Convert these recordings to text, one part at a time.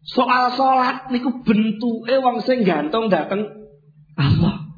Soal salat niku bentuke wong sing gantung dateng Allah.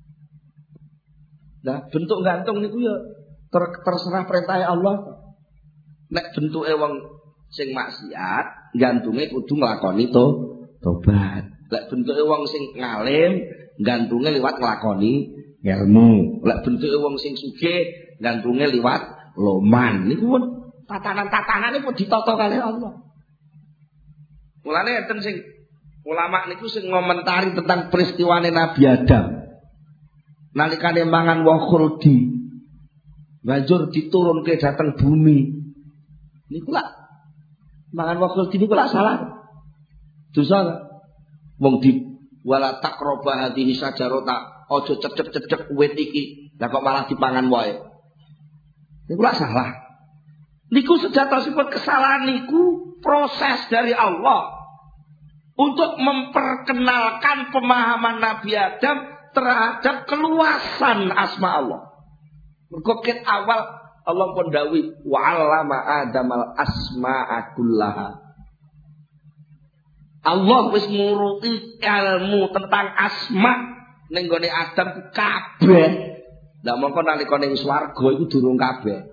Nah, bentuk gantung niku ya terserah perintah Allah. Nek bentuke wong sing maksiat, gantunge kudu nglakoni tobat. Lek bentuke wong sing ngalim, gantunge liwat nglakoni ilmu. Lek bentuke wong sing sugih, gantunge liwat loman. Niku pun tatanan-tatanane pun ditata kalih Allah. Mulane enten sing ulama niku sing ngomentari tentang peristiwane Nabi Adam. Nalikane mangan woh khuldi, banjur diturunke dhateng bumi. Niku lak mangan woh khuldi niku lak salah. Dosa. Wong di wala taqraba hadhihi sajarata, aja cecek-cecek wit iki. Lah kok malah dipangan wae. Niku lak salah. Niku sejatosipun kesalahan niku proses dari Allah untuk memperkenalkan pemahaman Nabi Adam terhadap keluasan asma Allah. Mergo ket awal Allah pun dawuh wa 'allama Adamal asma'a kullaha. Allah wis nguruti ilmu tentang asma ning gone Adam kabeh. Lah mongko nalika ning swarga iku durung kabeh.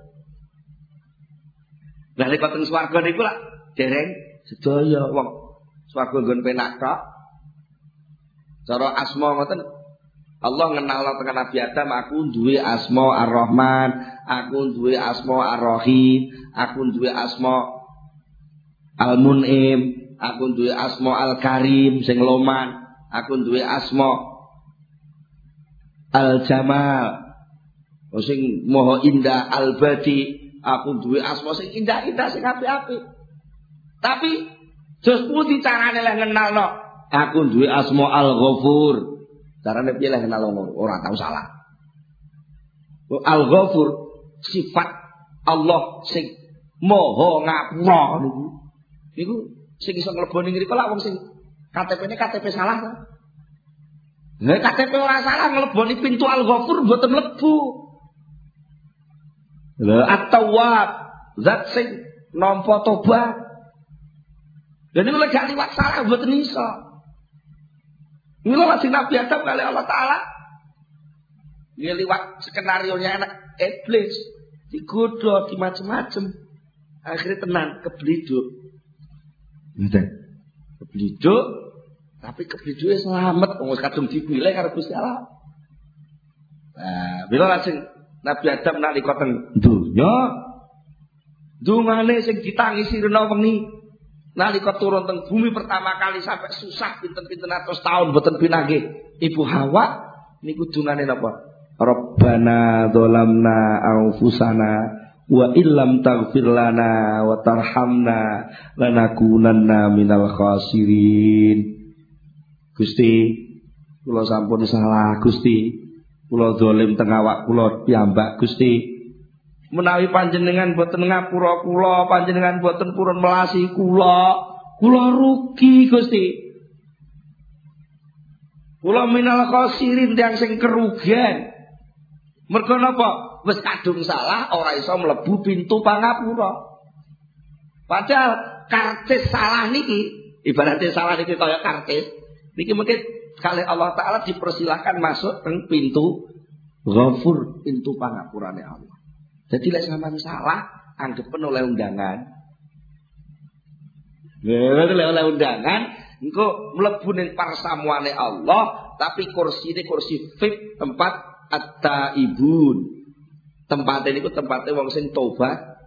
Lah nek teng swarga niku lak dereng sedaya wong swarga nggon penak tok. Cara asma ngoten Allah ngenalno tekan Nabi Adam, aku duwe asma Ar-Rahman, aku duwe asma Ar-Rahim, aku duwe asma Al-Mun'im, aku duwe asma Al-Karim sing loman, aku duwe asma Al-Jamal sing maha indah, Al-Badi. Aku duwe asma sing indah-indah sing apik-apik. Tapi jos pundi carane lek ngenalno? Aku duwe asma Al-Ghafur. Carane piye lek ngenalno ngono? Ora tau salah. Al-Ghafur sifat Allah sing maha ngapura niku. Niku sing iso mleboni ngriko lak wong sing KTP-ne KTP salah ta? Nek KTP ora salah mleboni pintu Al-Ghafur mboten mlebu. At-Tawwab, zat sing nampa tobat. Dan ini lek gak liwat salah mboten iso. Mila lajeng Nabi Adam kali Allah Taala dia liwat skenario-nya anak iblis, digodha di macam-macam. Akhirnya tenan kebliduk. Ngeten. Kebliduk, tapi kebliduke selamat wong kadung dipilih karo Gusti Allah. Nah, mila lajeng Nabi Adam nalika teng donya dungane sing ditangisi rena wengi nalika turun teng bumi pertama kali sampai susah pinten-pinten atus tahun mboten pinanggih Ibu Hawa niku dungane napa? Rabbana dzalamna anfusana wa illam taghfir lana wa tarhamna lanakunanna minal khasirin. Gusti, kula sampun salah Gusti. Kula zalim teng awak kula piyambak Gusti. Menawi panjenengan boten ngapura kula, panjenengan boten purun melasi kula rugi Gusti. Kula minal khasirin tiyang sing kerugian. Mergo napa? Wis kadung salah ora iso mlebu pintu pangapura. Padahal karcis salah niki, ibaratnya salah niki kaya karcis. Niki mungkin kali Allah Ta'ala dipersilahkan masuk ke pintu Ghafur, pintu pangapurane Allah. Jadi lek sampean salah anggepen oleh undangan. Oleh undangan engko mlebu ning parsamuane Allah, tapi kursine kursi VIP tempat at-taibun. Tempate niku tempate wong sing tobat.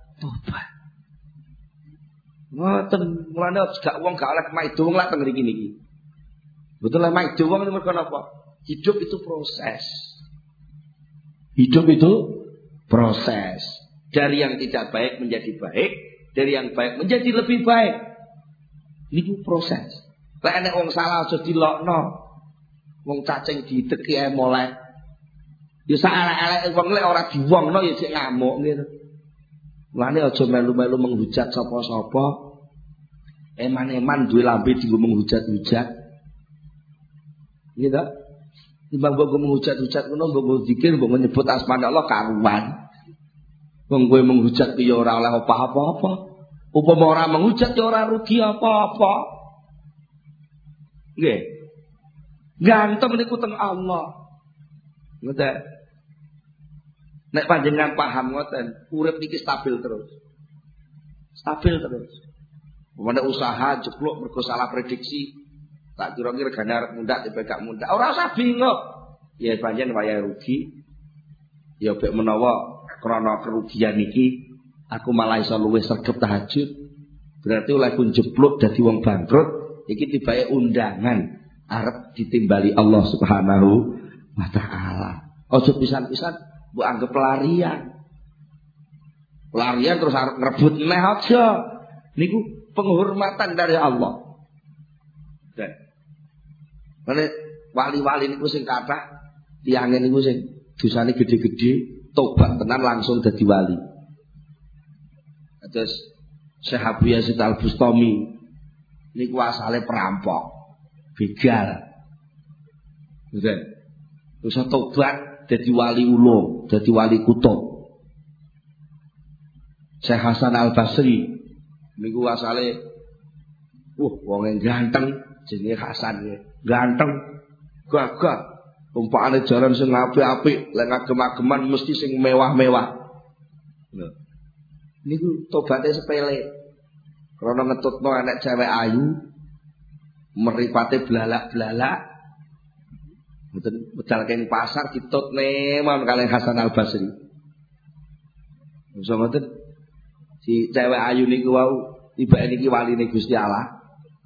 Ngoten, mulane gak wong gak oleh maido wong lak teng mriki niki. Betul lah maido wong mergo napa? Hidup itu proses. Hidup itu proses. Dari yang tidak baik menjadi baik, dari yang baik menjadi lebih baik. Ini proses. Lek nek wong salah aja dilokno. Wong cacing dideki ae molek. Ya sak elek-elek wong lek ora diwongno ya sik ngamuk ngene. Mulane aja melu-melu menghujat sapa-sapa. Eman-eman duwe lambe dienggo menghujat-hujat. Gitu. Timbang mbok menghujat-hujat ngono mbok zikir mbok nyebut asma Allah karuan. Wong kowe menghujat ya ora oleh apa-apa. Upama ora menghujat ya ora rugi apa-apa. Nggih. Gantung niku teng Allah. Ngoten. Nek panjenengan paham ngoten, urip niki stabil terus. Stabil terus. Pemene usaha jeblok mergo salah prediksi, tak kira-kira regane arep mundak tiba gak mundak. Ora usah bingung. Ya pancen wayahe rugi. Ya bek menawa krana kerugian iki aku malah iso luwih sregep tahajud. Berarti oleh pun jeblok dadi wong bangkrut, iki tibake undangan arep ditimbali Allah Subhanahu wa taala. Ojo pisan-pisan mbok anggap pelarian. Pelarian terus arep ngrebut neh aja. Niku penghormatan dari Allah. Dan mene wali-wali niku sing kathah tiyange niku sing dosane gede-gede, tobat tenan langsung dadi wali. Terus Syekh Abu Yazid Al-Bustami niku asale perampok, begal. Ngoten. Terus tobat dadi wali ulung, dadi wali kutub. Syekh Hasan Al-Basri niku asale wong ganteng jenenge Hasan ya. Ganteng, gagah. Umpamane jaran sing apik-apik, lek ngagem-ageman mesti sing mewah-mewah. Lho. Niku tobaté sepele. Karena ngetutno anak cewek ayu, mripate blalak-blalak. Mboten medal keng pasar ditutne mawon kalih Hasan Al-Basri. Iso ngoten. Si cewek ayu niku wau tibake niki waline Gusti Allah.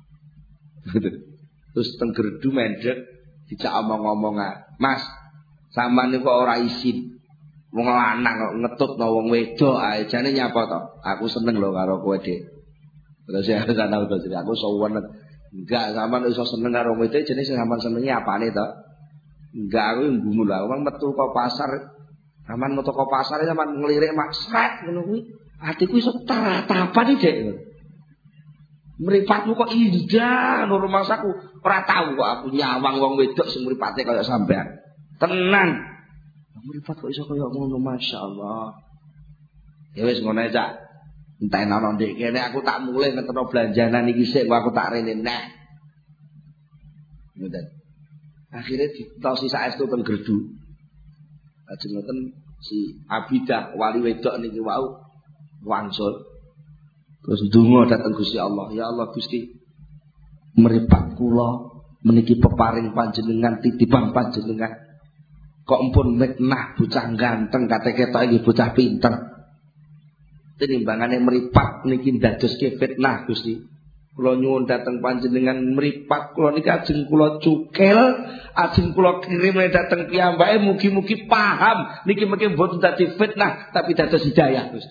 Terus teng gerdu mendhet dijak omong-omongan. Mas, sampean niku ora izin. Wong lanang kok ngetutno wong wedok ae jane nyapa to? Aku seneng lho karo kowe, Dik. Terus ya Hasan Al-Basri, aku sowan. Enggak, sampean iso seneng karo wong wedok jane sampean senenge apane to? Enggak, aku nggumu lho. Wong metu ke pasar. Sampean metu ke pasar sampean nglirik mak sret ngono kuwi. Atiku iso tatapan iki, Dik. Mripatmu kok indah nur rumahku. Ora tahu kok aku nyawang wong wedok sing mripate kaya sampean. Tenan. Mripat kok iso kaya ngono, masyaallah. Ya wis ngono ae, Cak. Entekno ndek kene aku tak mulih ngeteno belanjanan iki sik aku tak rene neh. Ngoten. Akhire ditosi saestu teng gerdu. Lajeng ngoten si Abidah wali wedok niki wau wangsul. Terus ndonga dhateng Gusti Allah, ya Allah Gusti, mripat kula meniki peparing panjenengan titipan panjenengan. Kok empun mitnah bocah ganteng kate ketok iki bocah pinter. Tinimbangane mripat niki ndadoske fitnah Gusti. Kula nyuwun dhateng panjenengan mripat kula niki ajeng kula cukil, ajeng kula kirim dhateng piyambake mugi-mugi paham niki mengke mboten dadi fitnah tapi dados hidayah Gusti.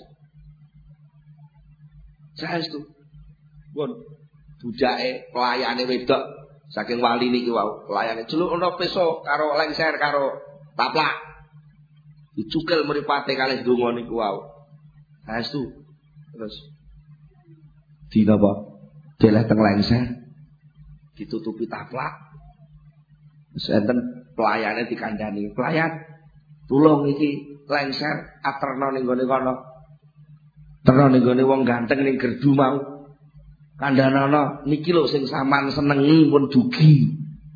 Saestu. Pun budake pelayane wedok saking wali niki wau, pelayane celukno peso karo lengser karo taplak. Dicukil mripate kalih donga niku wau. Saestu. Terus dina apa? Deleh teng lengser. Ditutupi taplak. Terus enten pelayane dikandhani, "Pelayan, tulung iki lengser aterno ning gone kono." Terus ning gone wong ganteng ning gerdu mau. Kandhanana niki lho sing sampean senengi pun dugi.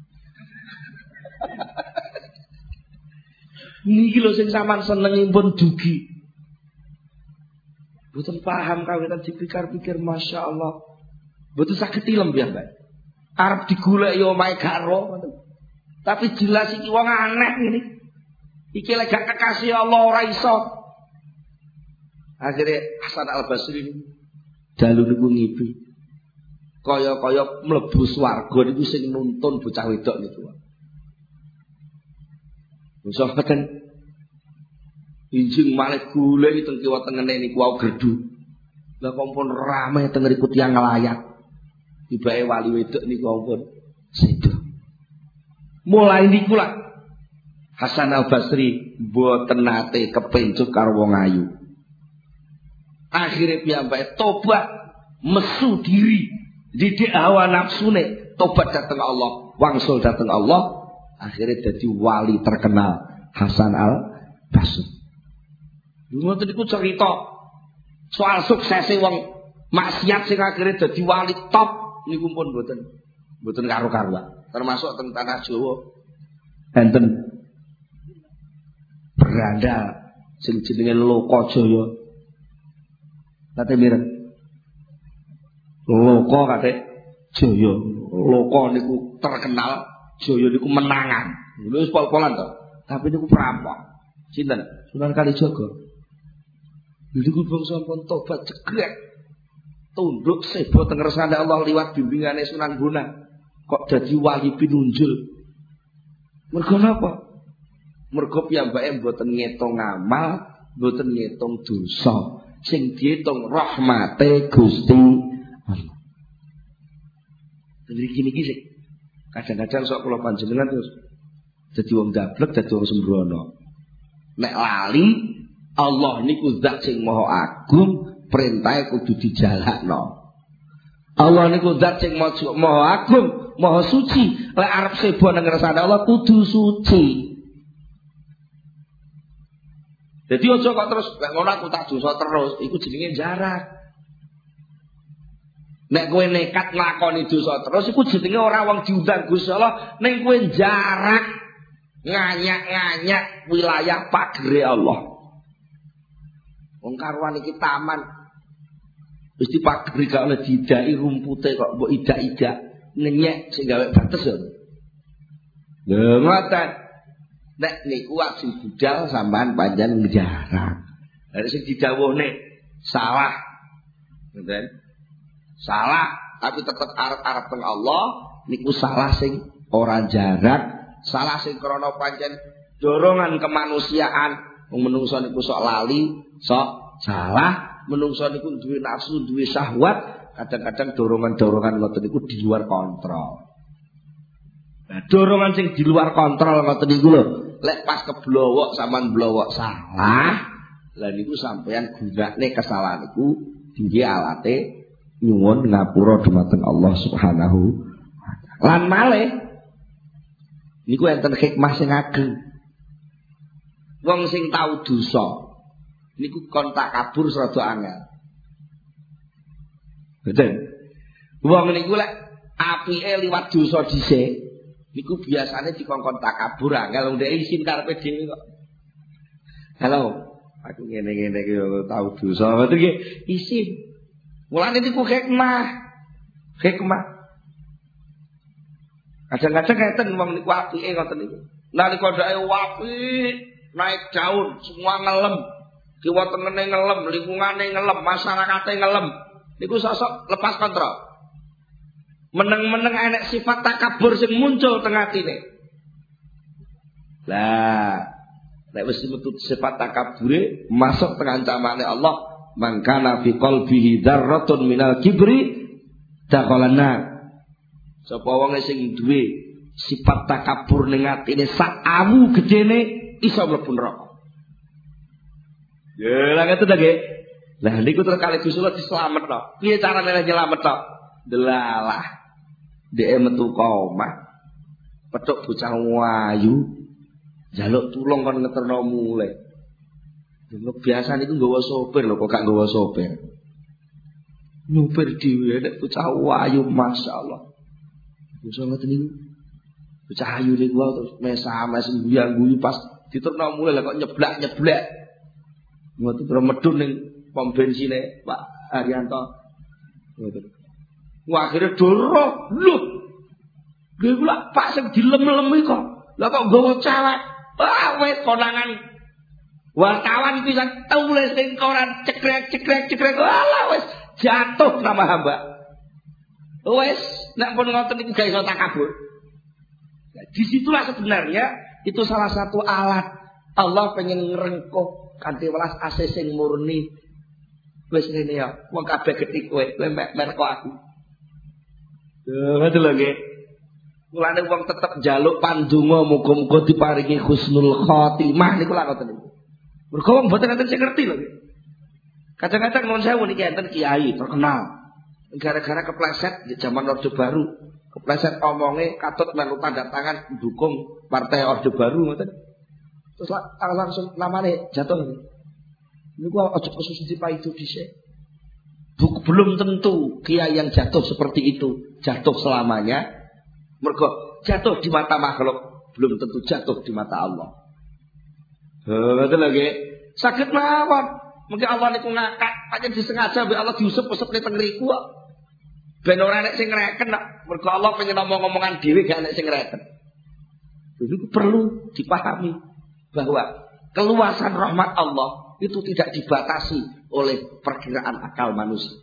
Niki lho sing sampean senengi pun dugi. Mboten paham kawitan dipikir-pikir masyaallah. Mboten saged tilem ya, Mbak. Arep digolek ya omahe gak ro. Tapi jelas iki wong aneh ngene. Iki lek gak kekasih Allah ora iso. Akhirnya Hasan Al-Basri dalu niku ngipi. Kaya-kaya mlebu swarga niku sing nuntun bocah wedok niku. Wis ngoten. Injing malih golek teng kiwa tengene niku wau gerdu. Lah kok pun rame teng mriku tiyang nglayat. Tibake wali wedok niku ampun sedo. Mulai niku lah Hasan Al-Basri mboten nate kepencut karo wong ayu. Akhirnya piyambake tobat, mesu diri, didik hawa nafsune, tobat dateng Allah, wangsul dateng Allah, akhirnya jadi wali terkenal Hasan Al-Basri. Ngoten niku cerita soal suksese wong maksiat sing akhirnya dadi wali top niku pun mboten Mboten karo-karuan. Termasuk teng tanah Jawa enten beranda sing jenenge Lokajaya. Kate mireng. Loka kate Jaya. Loka niku terkenal, Jaya niku menangan. Lha wis pol-polan to. Tapi niku perampok. Sinten? Sunan Kalijaga. Niku bangsa pun tobat cegrek. Tunduk sebo teng ngersane Allah liwat bimbingane Sunan Bonang. Kok dadi wali pinunjul. Mergo napa? Mergo piyambake mboten ngitung amal, mboten ngitung dosa. Sing diitung rahmate Gusti Allah. Jadi gini sih. Kadang-kadang sok kula panjenengan terus dadi wong gablek, dadi wong sembrono. Nek lali Allah niku zat sing maha agung, perintahe kudu dijalakno. Allah niku zat sing maha agung, maha suci. Lek arep sebo nang ngersane Allah kudu suci. Jadi aja kok terus lek ngono aku tak dosa terus, iku jenenge jarak. Nek kowe nekat nglakoni dosa terus iku jenenge ora wong diundang Gusti Allah, ning kowe jarak nganyak-nganyak wilayah pagere Allah. Wong karuan iki taman. Wis dipageri gak oleh didaki rumpute kok mbok idak-idak ngenyek sing gawe bates yo. Lho ngoten. Nek niku wajib budal sampean panjenengan ngejarang. Lah sing didhawuhne salah. Ngoten. Salah tapi tetep arep-arep teng Allah niku salah sing ora jarak, salah sing krana pancen dorongan kemanusiaan. Wong menungso niku sok lali, sok salah, menungso niku duwe nafsu, duwe syahwat, kadang-kadang dorongan-dorongan ngoten niku di luar kontrol. Nah, dorongan sing di luar kontrol ngoten niku lho, lek pas keblowok sampean blowok salah, lha niku sampean gunakne kesalahan niku tinggi alate nyuwun ngapura dumateng Allah Subhanahu wa taala. Lan malih niku enten hikmah sing ageng. Wong sing tau dosa niku kon tak kabur rada angel. Betul. Wong niku lek apike liwat dosa dhisik niku biasane dikongkon tak kabur angel wong dhek isin karepe dhewe kok. Halo, aku ngene-ngene iki tau dosa. Ngoten iki isin. Mulane niku hikmah. Hikmah. Kadang-kadang ngeten wong niku apike ngoten niku. Nalika dhek apik naik daun, semua ngelem, kiwa tengene ngelem, lingkungane ngelem, masyarakate ngelem. Niku sosok lepas kontrol. Meneng-meneng enek sifat takabur sing muncul teng atine. Lah, nek wis metu sifat takabure masuk teng ancamane Allah, mangkana fi qalbihi dzarratun minal kibri dakhalana. Sapa wong sing duwe sifat takabur ning atine sak awu gedene iso mlebu neraka. Ya lha ngoten ta nggih. Lah niku terus kali Gusti Allah dislametno. Piye carane nyelametno? Delalah. Dhek metu omah. Petuk bocah wayu. Njaluk tulung kon ngeterno mulih. Lha biasa niku nggawa sopir lho kok gak nggawa sopir. Nyupir dhewe nek bocah wayu masyaallah. Iso ngoten niku. Bocah ayu niku terus mes-mes guyu-guyu pas diterno mulai lah kok nyeblak-nyeblak. Ngoten terus medun ning pom bensine Pak Haryanto. Ngoten. Wah akhire doro. Lho. Lha kula Pak sing dilem-lem iki kok. Lah kok nggawa cewek. Ah wis konangan wartawan pisan tulis ning koran cekrek. Alah wis jatuh nama hamba. Wis nek pun ngoten niku gak iso takabur. Nah, disitulah sebenarnya itu salah satu alat Allah pengen ngrengkuh kanthi welas asih sing murni. Wis ngene ya, wong kabeh getik kowe merko aku. Ngoten lho nggih. Mulane wong tetep njaluk pandonga muga-muga diparingi husnul khotimah niku lak ngoten niku. Mergo wong mboten enten sing ngerti lho nggih. Kadang-kadang nuwun sewu niki enten kiai terkenal. Gara-gara kepleset di zaman Orde Baru. Kepleset omongnya katut melu tanda tangan dukung partai Orde Baru ngoten. Terus langsung namanya jatuh. Ini gua ojo khusus di paido dhisik. Belum tentu kiai yang jatuh seperti itu jatuh selamanya. Mergo jatuh di mata makhluk belum tentu jatuh di mata Allah. Ngoten lho nggih. Saged mawon. Mungkin Allah niku ngakak, pancen disengaja mbek Allah diusep-usep ning ngriku kok. Ben ora nek sing ngreken kok. Mergo Allah pengen ngomong-ngomongan dhewe gak nek sing ngreken. Itu perlu dipahami bahwa keluasan rahmat Allah itu tidak dibatasi oleh perkiraan akal manusia.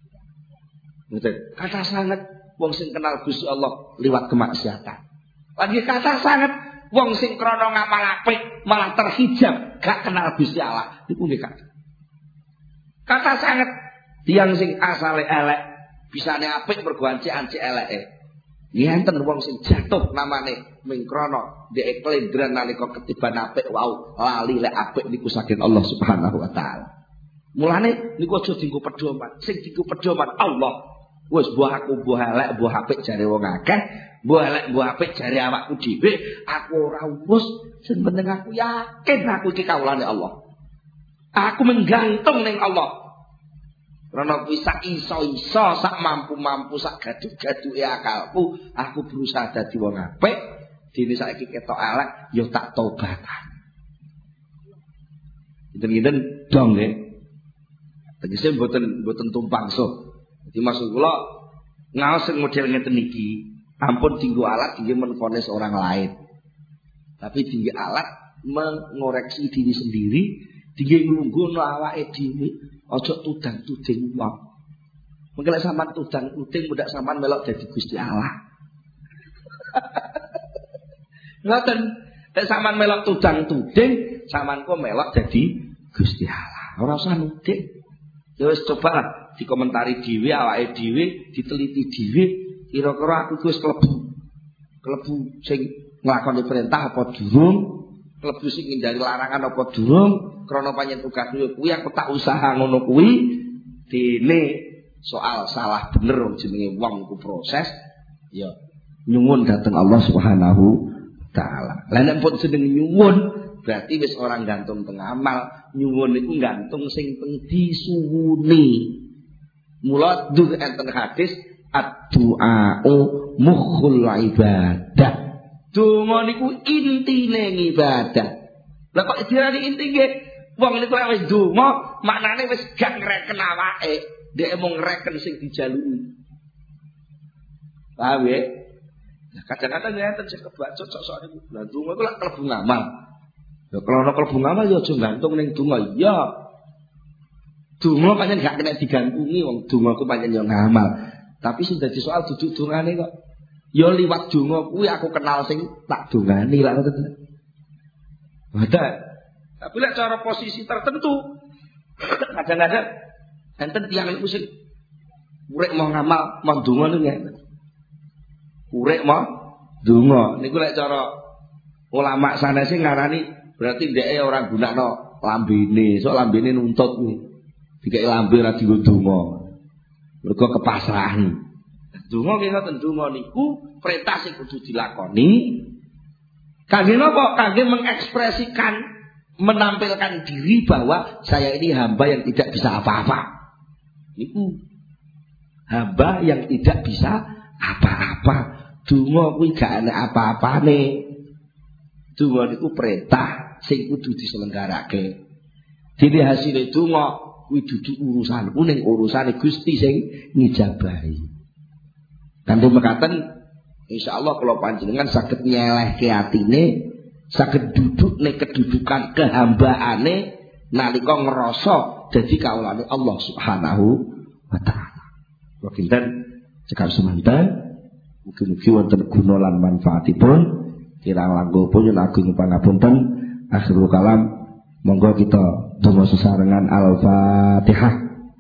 Kata sangat wong sing kenal Gusti Allah liwat kemaksiatan. Lagi kata sangat wong sing krana ngamal apik malah terhijab gak kenal Gusti Allah. Iku nggih kata. Kata sangat tiyang sing asale elek bisane apik mergo ancik-ancik eleke. Yen wong sing jatuh namane ming krana dhek klendran nalika ketiban apik wau lali lek apik niku saking Allah Subhanahu wa taala. Mulane niku aja dienggo pedoman, sing dienggo pedoman Allah. Wis mbah aku mbah elek mbah apik jare wong akeh, mbah elek mbah apik jare awakku dhewe, aku ora urus, sing penting aku yakin aku iki kawulane Allah. Aku menggantung ning Allah. Karena kuwi sak iso-iso, sak mampu-mampu, sak gaduk-gaduke akalku, aku berusaha dadi wong apik, dene saiki ketok elek ya tak tobatan. Enten-enten dong nggih. Tegese mboten tumpang suh. Jadi maksud kula ngaos sing model ngeten iki, ampun dienggo alat nggih menvonis orang lain. Tapi tinggi alat mengoreksi diri sendiri, tinggi nglungguhno awake dhewe, aja tudang-tuding wong. Mengko lek sampean tudang-tuding mudak sampean melok dadi Gusti Allah. Ngoten, lek sampean melok tudang-tuding, sampean kok melok dadi Gusti Allah. Ora usah nuding. Ya wis coba dikomentari dhewe awake dhewe, diteliti dhewe, kira-kira aku wis klebu sing nglakoni perintah apa durung, klebu sing ngindari larangan apa durung, krana panjen tugas kuwi aku tak usaha ngono kuwi, dene soal salah bener jenenge wong iku proses, ya nyuwun dhateng Allah Subhanahu taala. Lah nek pun jeneng nyuwun berarti wis orang gantung teng amal, nyuwun iku gantung sing teng disuwuni. Mula dur enten hadis ad-du'a'u mukhul ibadah. Donga niku intine ibadah. Lah kok dirani inti nggih? Wong niku wis donga, maknane wis gak ngreken awake, dhek mung ngreken sing dijaluki. Paham ya? Nah, kadang-kadang ngeten sing kebacut sok-sok niku. Lah donga iku lak klebu ngamal. Ya kalau klebu ngamal ya aja gantung ning donga. Ya. Donga pancen gak kena digantungi wong donga ku pancen yo ngamal. Tapi sing dadi soal duduk dongane kok. Ya liwat donga kuwi aku kenal sing tak dongani lak ngoten. Wadah. Tapi lek cara posisi tertentu kadang-kadang enten tiyang niku sing urip mau ngamal, mau donga niku ngene. Urip mau donga niku lek cara ulama sanese ngarani berarti dheke ora gunakno lambene, sok lambene nuntut kuwi. Dikek lambe ra dienggo donga. Mergo kepasrahan. Donga nggih ngoten donga niku perintah sing kudu dilakoni. Kangge napa? Kangge mengekspresikan, menampilkan diri bahwa saya ini hamba yang tidak bisa apa-apa. Niku hamba yang tidak bisa apa-apa. Donga kuwi gak ana apa-apane. Donga niku perintah sing kudu diselenggarake. Dene hasile donga kuwi dudu urusanku ning urusane Gusti sing ngijabahi. Kanthi mekaten insyaallah kula panjenengan saged nyelehke atine, saged duduk ning kedudukan kehambaane nalika ngrasa dadi kawulane Allah Subhanahu wa taala. Wa kinten cekap semanten mugi-mugi wonten guna lan manfaatipun. Kirang langkung pun yen agung pangapunten. Akhirul kalam monggo kita donga sesarengan Al-Fatihah.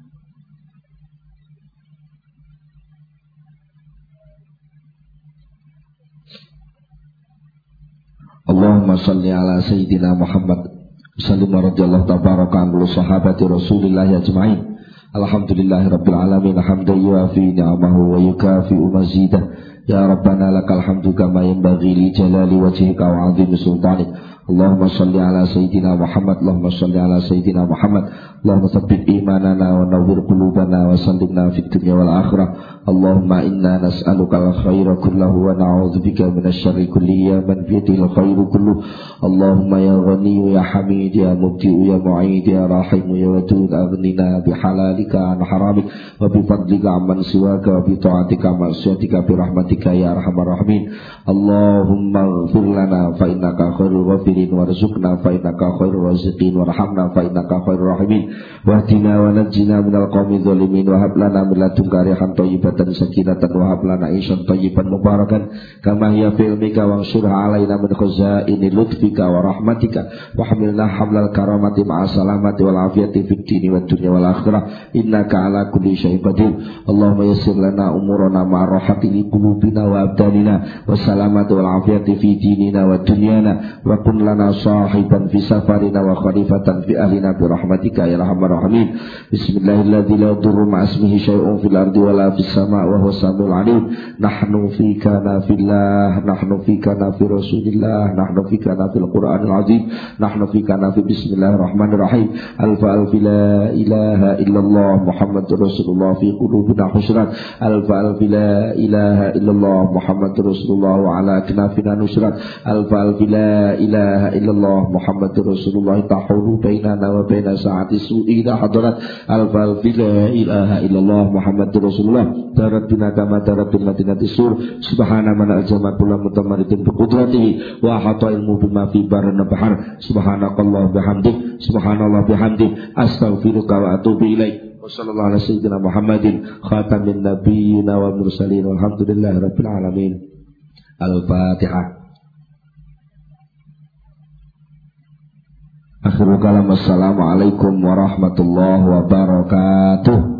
Allahumma salli ala sayyidina Muhammad sallallahu radhiyallahu tabaraka anhu sahabati Rasulillah ajma'in. Alhamdulillahi rabbil alamin hamdan yuafi ni'amahu wa yukafi'u mazidah. Ya Rabbana lakal hamdu kama yanbaghi li jalali wajhika wa 'azimi sultanik. Allahumma salli ala sayyidina Muhammad, Allahumma salli ala sayyidina Muhammad, Allahumma tsabbit imanana wa nawwir qulubana wa sallimna fid dunya wal akhirah. Allahumma inna nas'aluka al-khaira kullahu wa na'udzubika minasy syarri kullihi ya man bi yadihi al-khairu kulluh. Allahumma ya ghani ya hamid ya mubdi ya mu'id ya rahim ya wadud aghnina bi halalika an haramik wa bi fadlika amman siwaka wa bi ta'atika ma'siyatika bi rahmatika ya arhamar rahimin. Allahumma ighfir lana fa innaka khairul ghafirin warzuqna fa innaka khairur raziqin warhamna fa innaka khairur rahimin wahdina wa najjina minal qawmi dzalimin wa hab lana min ladunka rihan thayyibatan sakinatan wa hab lana isyan thayyiban mubarakan kama hiya fi ilmika wa anshurha alaina min khazaini lutfika wa rahmatika wa hamilna hamlal karamati ma'a salamati wal afiyati fid dini wad dunya wal akhirah innaka ala kulli syai'in qadir. Allahumma yassir lana umurana ma'a rahati li qulubina wa abdanina wa salamati wal afiyati fi dinina wa dunyana wa kun lana sahiban fi safarina wa khalifatan fi ahlina bi rahmatika ya arhamar rahimin. Bismillahilladzi la yadurru ma'a ismihi syai'un fil ardi wa la fis sama' wa huwas samiul alim. Nahnu fika na fillah, nahnu fika na fi rasulillah, nahnu fika na fil qur'anil azim, nahnu fika na fi bismillahirrahmanirrahim. Alfa alfi la ilaha illallah Muhammadur Rasulullah fi qulubina husran. Alfa alfi la ilaha illallah Muhammadur Rasulullah wa ala knafina nusrat. Alfa alfi la ilaha illallah Muhammadur Rasulullah tahulu bainana wa baina sa'ati su'i ila hadarat. Alfa alfi la ilaha illallah Muhammadur Rasulullah darat bina kama darat bin madinati sur. Subhana man ajama kullu mutamarridin bi qudratihi wa hata ilmu bima fi barna bahar. Subhanakallah bihamdik, subhanallah bihamdik, astaghfiruka wa atubu ilaik. Wassallallahu ala sayyidina Muhammadin khatamin nabiyyin wa mursalin walhamdulillahi rabbil alamin. Al-Fatihah. Akhirul kalam, assalamualaikum warahmatullahi wabarakatuh.